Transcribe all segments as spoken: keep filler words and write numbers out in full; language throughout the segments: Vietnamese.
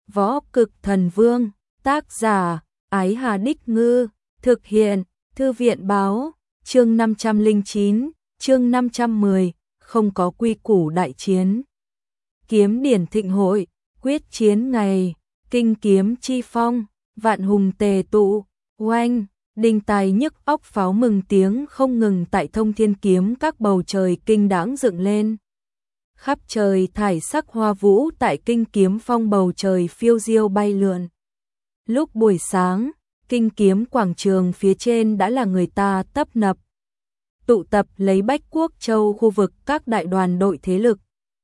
Võ Cực Thần Vương, tác giả, Ái Hà Đích Ngư, thực hiện, Thư viện Báo, chương năm trăm lẻ chín, chương năm trăm mười, không có quy củ đại chiến. Kiếm điển thịnh hội, quyết chiến ngày, kinh kiếm chi phong, vạn hùng tề tụ, oanh, đinh tài nhức óc pháo mừng tiếng không ngừng tại Thông Thiên Kiếm các bầu trời kinh đãng dựng lên. Khắp trời thải sắc hoa vũ tại kinh kiếm phong bầu trời phiêu diêu bay lượn. Lúc buổi sáng, kinh kiếm quảng trường phía trên đã là người ta tấp nập. Tụ tập lấy Bách Quốc Châu khu vực các đại đoàn đội thế lực.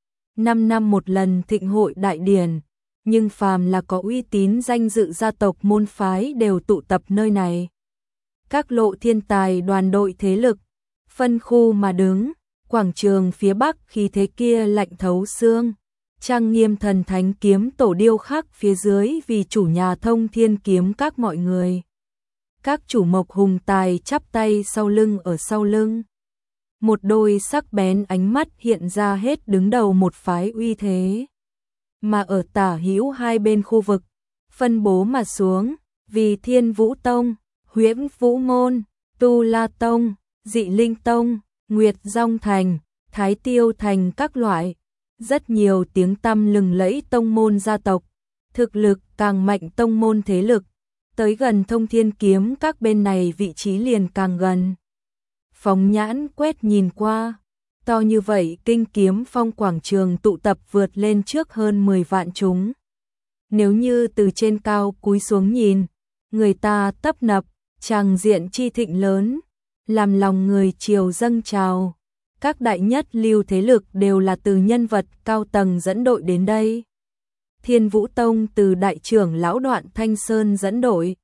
Năm năm một lần thịnh hội đại điển, nhưng phàm là có uy tín danh dự gia tộc môn phái đều tụ tập nơi này. Các lộ thiên tài đoàn đội thế lực, phân khu mà đứng, quảng trường phía bắc khi thế kia lạnh thấu xương. Trang nghiêm thần thánh kiếm tổ điêu khắc phía dưới vì chủ nhà Thông Thiên Kiếm các mọi người. Các chủ mộc hùng tài chắp tay sau lưng ở sau lưng. Một đôi sắc bén ánh mắt hiện ra hết đứng đầu một phái uy thế. Mà ở tả hữu hai bên khu vực, phân bố mà xuống, vì Thiên Vũ Tông, Huyễn Vũ Môn, Tu La Tông, Dị Linh Tông, Nguyệt Dong Thành, Thái Tiêu Thành các loại. Rất nhiều tiếng tăm lừng lẫy tông môn gia tộc, thực lực càng mạnh tông môn thế lực, tới gần Thông Thiên Kiếm các bên này vị trí liền càng gần. Phóng nhãn quét nhìn qua, to như vậy kinh kiếm phong quảng trường tụ tập vượt lên trước hơn mười vạn chúng. Nếu như từ trên cao cúi xuống nhìn, người ta tấp nập, tràng diện chi thịnh lớn, làm lòng người triều dâng trào. Các đại nhất lưu thế lực đều là từ nhân vật cao tầng dẫn đội đến đây. Thiên Vũ Tông từ đại trưởng lão Đoạn Thanh Sơn dẫn đội.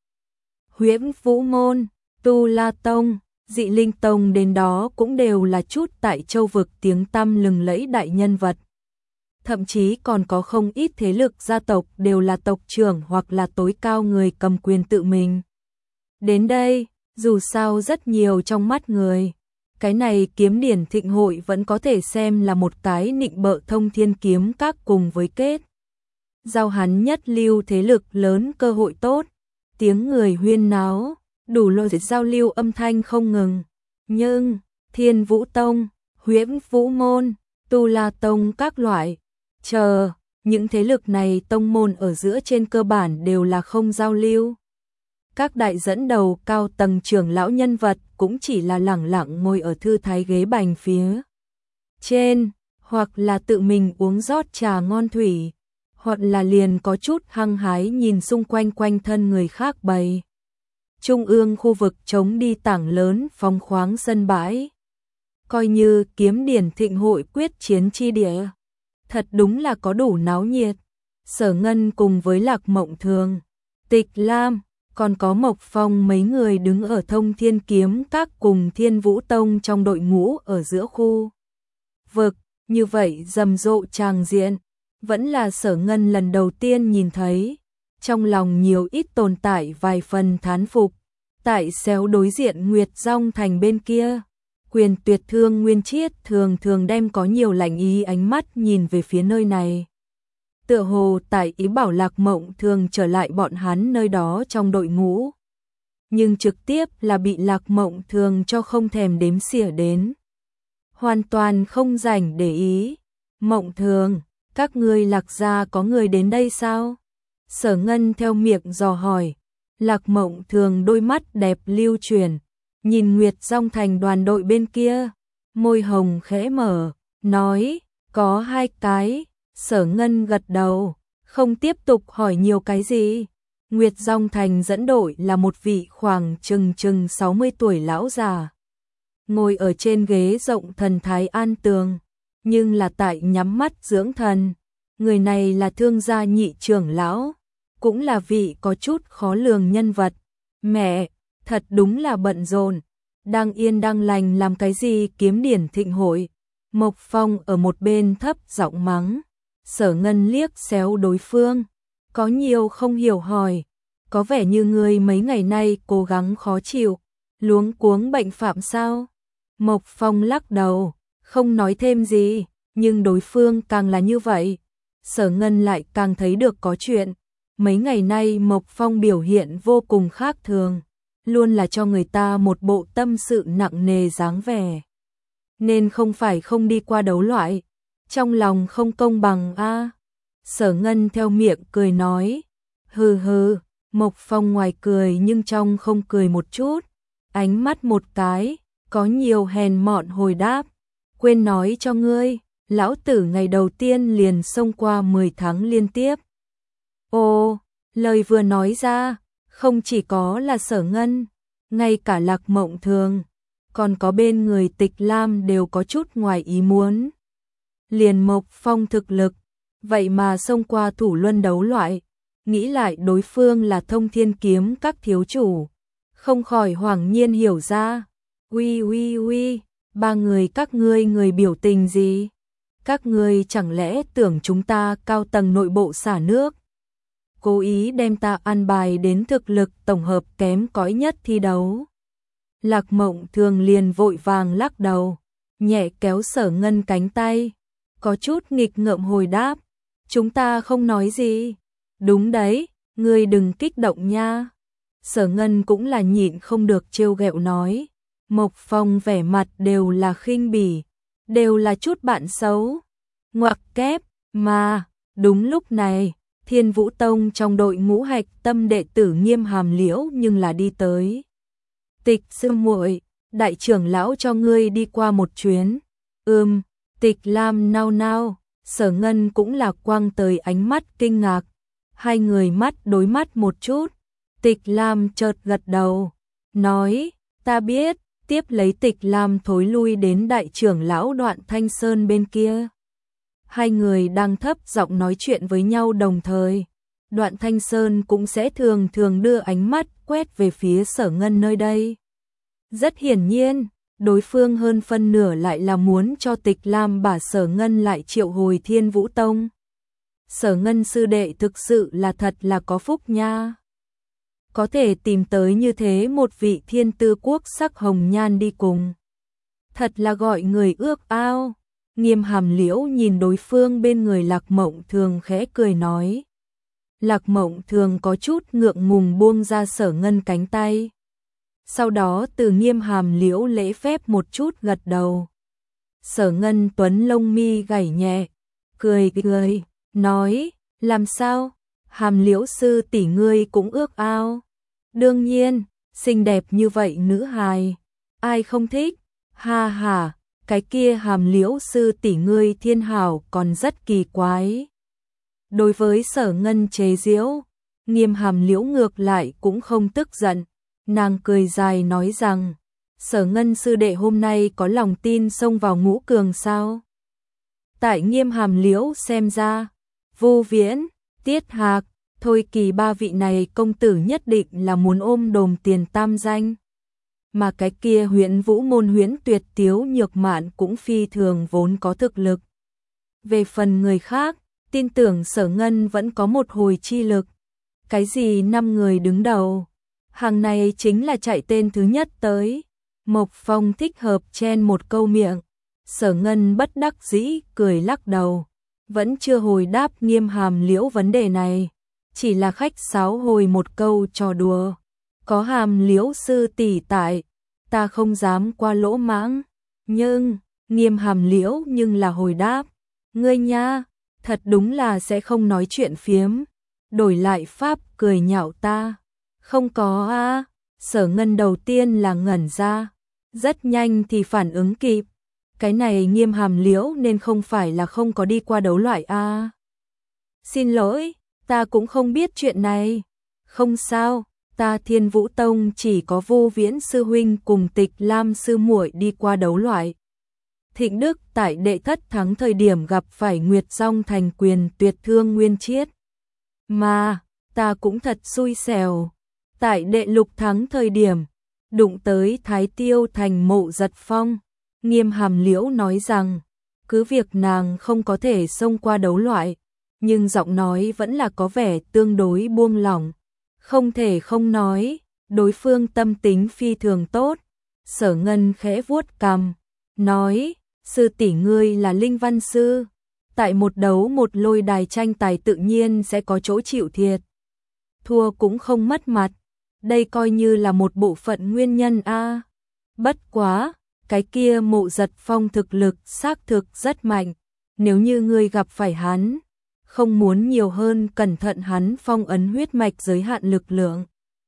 Huyễn Vũ Môn, Tu La Tông, Dị Linh Tông đến đó cũng đều là chút tại châu vực tiếng tăm lừng lẫy đại nhân vật. Thậm chí còn có không ít thế lực gia tộc đều là tộc trưởng hoặc là tối cao người cầm quyền tự mình. Đến đây, dù sao rất nhiều trong mắt người. Cái này kiếm điển thịnh hội vẫn có thể xem là một cái nịnh bợ Thông Thiên Kiếm các cùng với kết. Giao hắn nhất lưu thế lực lớn cơ hội tốt, tiếng người huyên náo, đủ loại giao lưu âm thanh không ngừng. Nhưng, Thiên Vũ Tông, Huyễn Vũ Môn, Tu La Tông các loại, chờ, những thế lực này tông môn ở giữa trên cơ bản đều là không giao lưu. Các đại dẫn đầu cao tầng trưởng lão nhân vật cũng chỉ là lẳng lặng ngồi ở thư thái ghế bành phía trên, hoặc là tự mình uống rót trà ngon thủy, hoặc là liền có chút hăng hái nhìn xung quanh quanh thân người khác bày. Trung ương khu vực trống đi tảng lớn phóng khoáng sân bãi. Coi như kiếm điển thịnh hội quyết chiến chi địa. Thật đúng là có đủ náo nhiệt. Sở Ngân cùng với Lạc Mộng Thường, Tịch Lam, còn có Mộc Phong mấy người đứng ở Thông Thiên Kiếm các cùng Thiên Vũ Tông trong đội ngũ ở giữa khu vực, như vậy rầm rộ tràng diện, vẫn là Sở Ngân lần đầu tiên nhìn thấy, trong lòng nhiều ít tồn tại vài phần thán phục. Tại xéo đối diện Nguyệt Dong Thành bên kia, Quyền Tuyệt Thương Nguyên Chiết thường thường đem có nhiều lạnh ý ánh mắt nhìn về phía nơi này. Tựa hồ tại ý bảo Lạc Mộng Thường trở lại bọn hắn nơi đó trong đội ngũ. Nhưng trực tiếp là bị Lạc Mộng Thường cho không thèm đếm xỉa đến. Hoàn toàn không rảnh để ý. Mộng Thường, các ngươi Lạc gia có người đến đây sao? Sở Ngân theo miệng dò hỏi. Lạc Mộng Thường đôi mắt đẹp lưu chuyển, nhìn Nguyệt Dong Thành đoàn đội bên kia, môi hồng khẽ mở, nói, có hai cái. Sở Ngân gật đầu, không tiếp tục hỏi nhiều cái gì. Nguyệt Dong Thành dẫn đội là một vị khoảng chừng chừng sáu mươi tuổi lão già, ngồi ở trên ghế rộng thần thái an tường, nhưng là tại nhắm mắt dưỡng thần. Người này là Thương gia nhị trưởng lão, cũng là vị có chút khó lường nhân vật. Mẹ, thật đúng là bận rộn, đang yên đang lành làm cái gì kiếm điển thịnh hội. Mộc Phong ở một bên thấp giọng mắng. Sở Ngân liếc xéo đối phương, có nhiều không hiểu hỏi, có vẻ như người mấy ngày nay cố gắng khó chịu, luống cuống bệnh phạm sao? Mộc Phong lắc đầu, không nói thêm gì, nhưng đối phương càng là như vậy, Sở Ngân lại càng thấy được có chuyện, mấy ngày nay Mộc Phong biểu hiện vô cùng khác thường, luôn là cho người ta một bộ tâm sự nặng nề dáng vẻ. Nên không phải không đi qua đấu loại, trong lòng không công bằng a. À. Sở Ngân theo miệng cười nói, hừ hừ. Mộc Phong ngoài cười nhưng trong không cười một chút, ánh mắt một cái, có nhiều hèn mọn hồi đáp, quên nói cho ngươi, lão tử ngày đầu tiên liền xông qua mười tháng liên tiếp. Ồ, lời vừa nói ra, không chỉ có là Sở Ngân, ngay cả Lạc Mộng Thường, còn có bên người Tịch Lam đều có chút ngoài ý muốn. Liền Mộc Phong thực lực, vậy mà xông qua thủ luân đấu loại, nghĩ lại đối phương là Thông Thiên Kiếm các thiếu chủ, không khỏi hoảng nhiên hiểu ra. Uy uy uy, ba người các ngươi người biểu tình gì? Các ngươi chẳng lẽ tưởng chúng ta cao tầng nội bộ xả nước? Cố ý đem ta ăn bài đến thực lực tổng hợp kém cỏi nhất thi đấu. Lạc Mộng Thường liền vội vàng lắc đầu, nhẹ kéo Sở Ngân cánh tay, có chút nghịch ngợm hồi đáp, chúng ta không nói gì. Đúng đấy, ngươi đừng kích động nha. Sở Ngân cũng là nhịn không được trêu ghẹo nói. Mộc Phong vẻ mặt đều là khinh bỉ, đều là chút bạn xấu. Ngoặc kép, mà, đúng lúc này, Thiên Vũ Tông trong đội ngũ hạch tâm đệ tử Nghiêm Hàm Liễu nhưng là đi tới. Tịch sư muội, đại trưởng lão cho ngươi đi qua một chuyến. Ừm, Tịch Lam nao nao, Sở Ngân cũng là quăng tới ánh mắt kinh ngạc. Hai người mắt đối mắt một chút, Tịch Lam chợt gật đầu, nói, ta biết, tiếp lấy Tịch Lam thối lui đến đại trưởng lão Đoạn Thanh Sơn bên kia. Hai người đang thấp giọng nói chuyện với nhau đồng thời, Đoạn Thanh Sơn cũng sẽ thường thường đưa ánh mắt quét về phía Sở Ngân nơi đây. Rất hiển nhiên, đối phương hơn phân nửa lại là muốn cho Tịch Lam bà Sở Ngân lại triệu hồi Thiên Vũ Tông. Sở Ngân sư đệ thực sự là thật là có phúc nha. Có thể tìm tới như thế một vị thiên tư quốc sắc hồng nhan đi cùng. Thật là gọi người ước ao. Nghiêm Hàm Liễu nhìn đối phương bên người Lạc Mộng Thường khẽ cười nói. Lạc Mộng Thường có chút ngượng ngùng buông ra Sở Ngân cánh tay. Sau đó từ Nghiêm Hàm Liễu lễ phép một chút gật đầu. Sở Ngân tuấn lông mi gảy nhẹ, cười cười, nói, làm sao, Hàm Liễu sư tỷ ngươi cũng ước ao. Đương nhiên, xinh đẹp như vậy nữ hài, ai không thích, ha ha, cái kia Hàm Liễu sư tỷ ngươi thiên hảo còn rất kỳ quái. Đối với Sở Ngân chế giễu, Nghiêm Hàm Liễu ngược lại cũng không tức giận, nàng cười dài nói rằng, Sở Ngân sư đệ hôm nay có lòng tin xông vào ngũ cường sao? Tại Nghiêm Hàm Liễu xem ra, Vô Viễn, Tiết Hạc, Thôi Kỳ ba vị này công tử nhất định là muốn ôm đồm tiền tam danh. Mà cái kia Huyễn Vũ môn Huyễn Tuyệt Tiếu Nhược Mạn cũng phi thường vốn có thực lực. Về phần người khác, tin tưởng Sở Ngân vẫn có một hồi chi lực. Cái gì năm người đứng đầu, hàng này chính là chạy tên thứ nhất tới. Mộc Phong thích hợp chen một câu miệng. Sở Ngân bất đắc dĩ cười lắc đầu, vẫn chưa hồi đáp Nghiêm Hàm Liễu vấn đề này, chỉ là khách sáo hồi một câu trò đùa. Có Hàm Liễu sư tỷ tại, ta không dám qua lỗ mãng. Nhưng, Nghiêm Hàm Liễu nhưng là hồi đáp, ngươi nha, thật đúng là sẽ không nói chuyện phiếm, đổi lại pháp cười nhạo ta. Không có a. À. Sở Ngân đầu tiên là ngẩn ra, rất nhanh thì phản ứng kịp. Cái này Nghiêm Hàm Liễu nên không phải là không có đi qua đấu loại a. À. Xin lỗi, ta cũng không biết chuyện này. Không sao, ta Thiên Vũ Tông chỉ có Vô Viễn sư huynh cùng Tịch Lam sư muội đi qua đấu loại. Thịnh Đức tại đệ thất thắng thời điểm gặp phải Nguyệt Song Thành Quyền Tuyệt Thương Nguyên Chiết. Mà, ta cũng thật xui xẻo. Tại đệ lục thắng thời điểm, đụng tới Thái Tiêu Thành Mộ Giật Phong. Nghiêm Hàm Liễu nói rằng, cứ việc nàng không có thể xông qua đấu loại, nhưng giọng nói vẫn là có vẻ tương đối buông lỏng. Không thể không nói, đối phương tâm tính phi thường tốt. Sở Ngân khẽ vuốt cằm, nói, sư tỷ ngươi là linh văn sư, tại một đấu một lôi đài tranh tài tự nhiên sẽ có chỗ chịu thiệt. thua cũng không mất mặt, đây coi như là một bộ phận nguyên nhân a. Bất quá, cái kia Mộ Giật Phong thực lực xác thực rất mạnh, nếu như ngươi gặp phải hắn, không muốn nhiều hơn cẩn thận hắn phong ấn huyết mạch giới hạn lực lượng.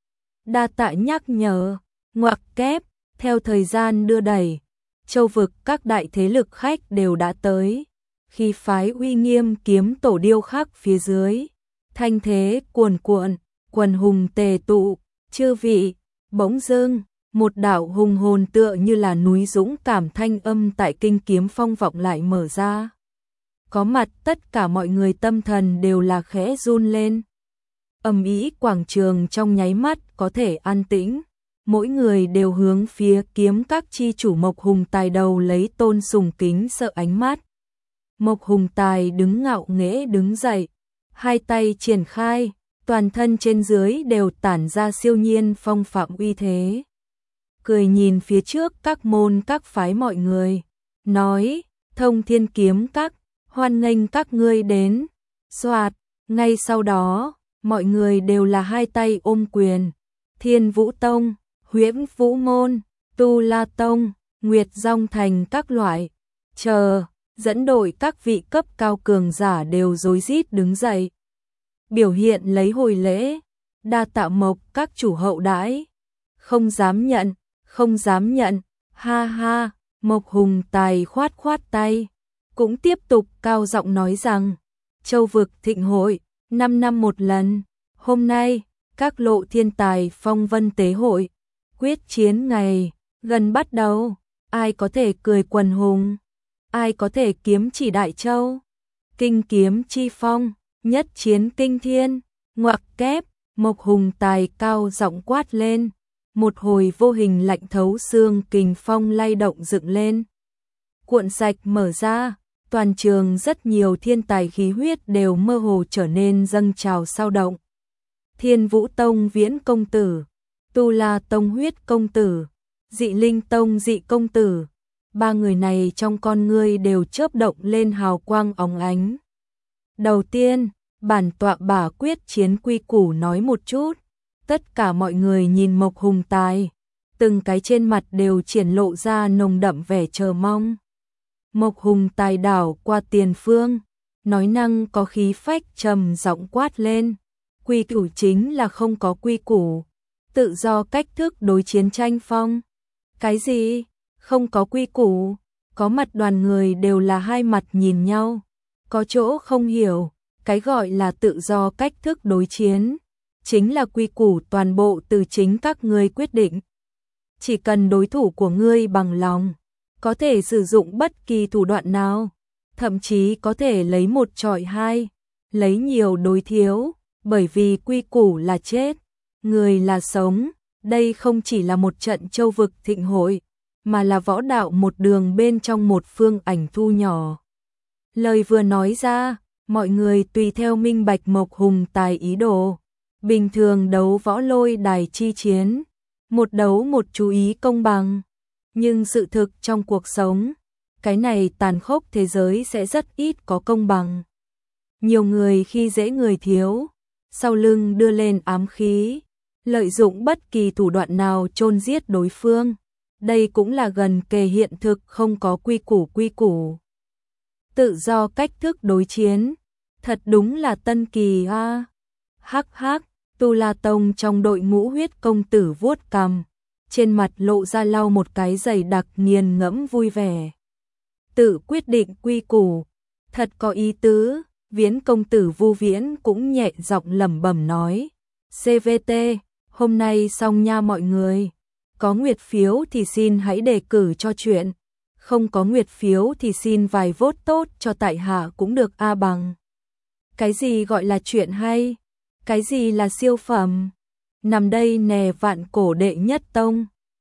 Đa tạ nhắc nhở, ngoặc kép, theo thời gian đưa đẩy, châu vực các đại thế lực khách đều đã tới, khi phái uy nghiêm kiếm tổ điêu khắc phía dưới, thanh thế cuồn cuộn, quần hùng tề tụ, chư vị, bỗng dưng, một đạo hùng hồn tựa như là núi dũng cảm thanh âm tại kinh kiếm phong vọng lại mở ra. Có mặt tất cả mọi người tâm thần đều là khẽ run lên. Ầm ĩ quảng trường trong nháy mắt có thể an tĩnh, mỗi người đều hướng phía kiếm các chi chủ Mộc Hùng Tài đầu lấy tôn sùng kính sợ ánh mắt. Mộc Hùng Tài đứng ngạo nghễ đứng dậy, hai tay triển khai, toàn thân trên dưới đều tản ra siêu nhiên phong phạm uy thế. Cười nhìn phía trước các môn các phái mọi người, nói, Thông Thiên kiếm các, hoan nghênh các ngươi đến. Soạt, ngay sau đó, mọi người đều là hai tay ôm quyền. Thiên Vũ Tông, Huyễn Vũ Môn, Tu La Tông, Nguyệt Dòng Thành các loại, chờ, dẫn đội các vị cấp cao cường giả đều rối rít đứng dậy. Biểu hiện lấy hồi lễ, đa tạ Mộc các chủ hậu đãi. Không dám nhận, không dám nhận, ha ha, Mộc Hùng Tài khoát khoát tay, cũng tiếp tục cao giọng nói rằng, châu vực thịnh hội, năm năm một lần, hôm nay, các lộ thiên tài phong vân tế hội, quyết chiến ngày, gần bắt đầu, ai có thể cười quần hùng, ai có thể kiếm chỉ đại châu, kinh kiếm chi phong, nhất chiến kinh thiên, ngoặc kép, Mộc Hùng Tài cao giọng quát lên, một hồi vô hình lạnh thấu xương kình phong lay động dựng lên. Cuộn sạch mở ra, toàn trường rất nhiều thiên tài khí huyết đều mơ hồ trở nên dâng trào sao động. Thiên Vũ Tông Viễn công tử, Tu La Tông Huyết công tử, Dị Linh Tông Dị công tử, ba người này trong con ngươi đều chớp động lên hào quang óng ánh. Đầu tiên, bản tọa bả quyết chiến quy củ nói một chút, tất cả mọi người nhìn Mộc Hùng Tài, từng cái trên mặt đều triển lộ ra nồng đậm vẻ chờ mong. Mộc Hùng Tài đảo qua tiền phương, nói năng có khí phách trầm giọng quát lên, quy củ chính là không có quy củ, tự do cách thức đối chiến tranh phong. Cái gì? Không có quy củ? Có mặt đoàn người đều là hai mặt nhìn nhau, có chỗ không hiểu, cái gọi là tự do cách thức đối chiến, chính là quy củ toàn bộ từ chính các ngươi quyết định. Chỉ cần đối thủ của ngươi bằng lòng, có thể sử dụng bất kỳ thủ đoạn nào, thậm chí có thể lấy một chọi hai, lấy nhiều đối thiếu, bởi vì quy củ là chết, người là sống, đây không chỉ là một trận châu vực thịnh hội, mà là võ đạo một đường bên trong một phương ảnh thu nhỏ. Lời vừa nói ra, mọi người tùy theo minh bạch Mộc Hùng Tài ý đồ. Bình thường đấu võ lôi đài chi chiến, một đấu một chú ý công bằng. Nhưng sự thực trong cuộc sống, cái này tàn khốc thế giới sẽ rất ít có công bằng. Nhiều người khi dễ người thiếu, sau lưng đưa lên ám khí, lợi dụng bất kỳ thủ đoạn nào chôn giết đối phương. Đây cũng là gần kề hiện thực không có quy củ quy củ. Tự do cách thức đối chiến, thật đúng là tân kỳ a. À. Hắc hắc, Tu La Tông trong đội ngũ Huyết công tử vuốt cằm, trên mặt lộ ra lau một cái dày đặc nghiền ngẫm vui vẻ. Tự quyết định quy củ, thật có ý tứ. Viễn công tử Vu Viễn cũng nhẹ giọng lẩm bẩm nói, xê vê tê, hôm nay xong nha mọi người, có nguyệt phiếu thì xin hãy đề cử cho chuyện, không có nguyệt phiếu thì xin vài vote tốt cho tại hạ cũng được a bằng. Cái gì gọi là chuyện hay? Cái gì là siêu phẩm? Nằm đây nè vạn cổ đệ nhất tông,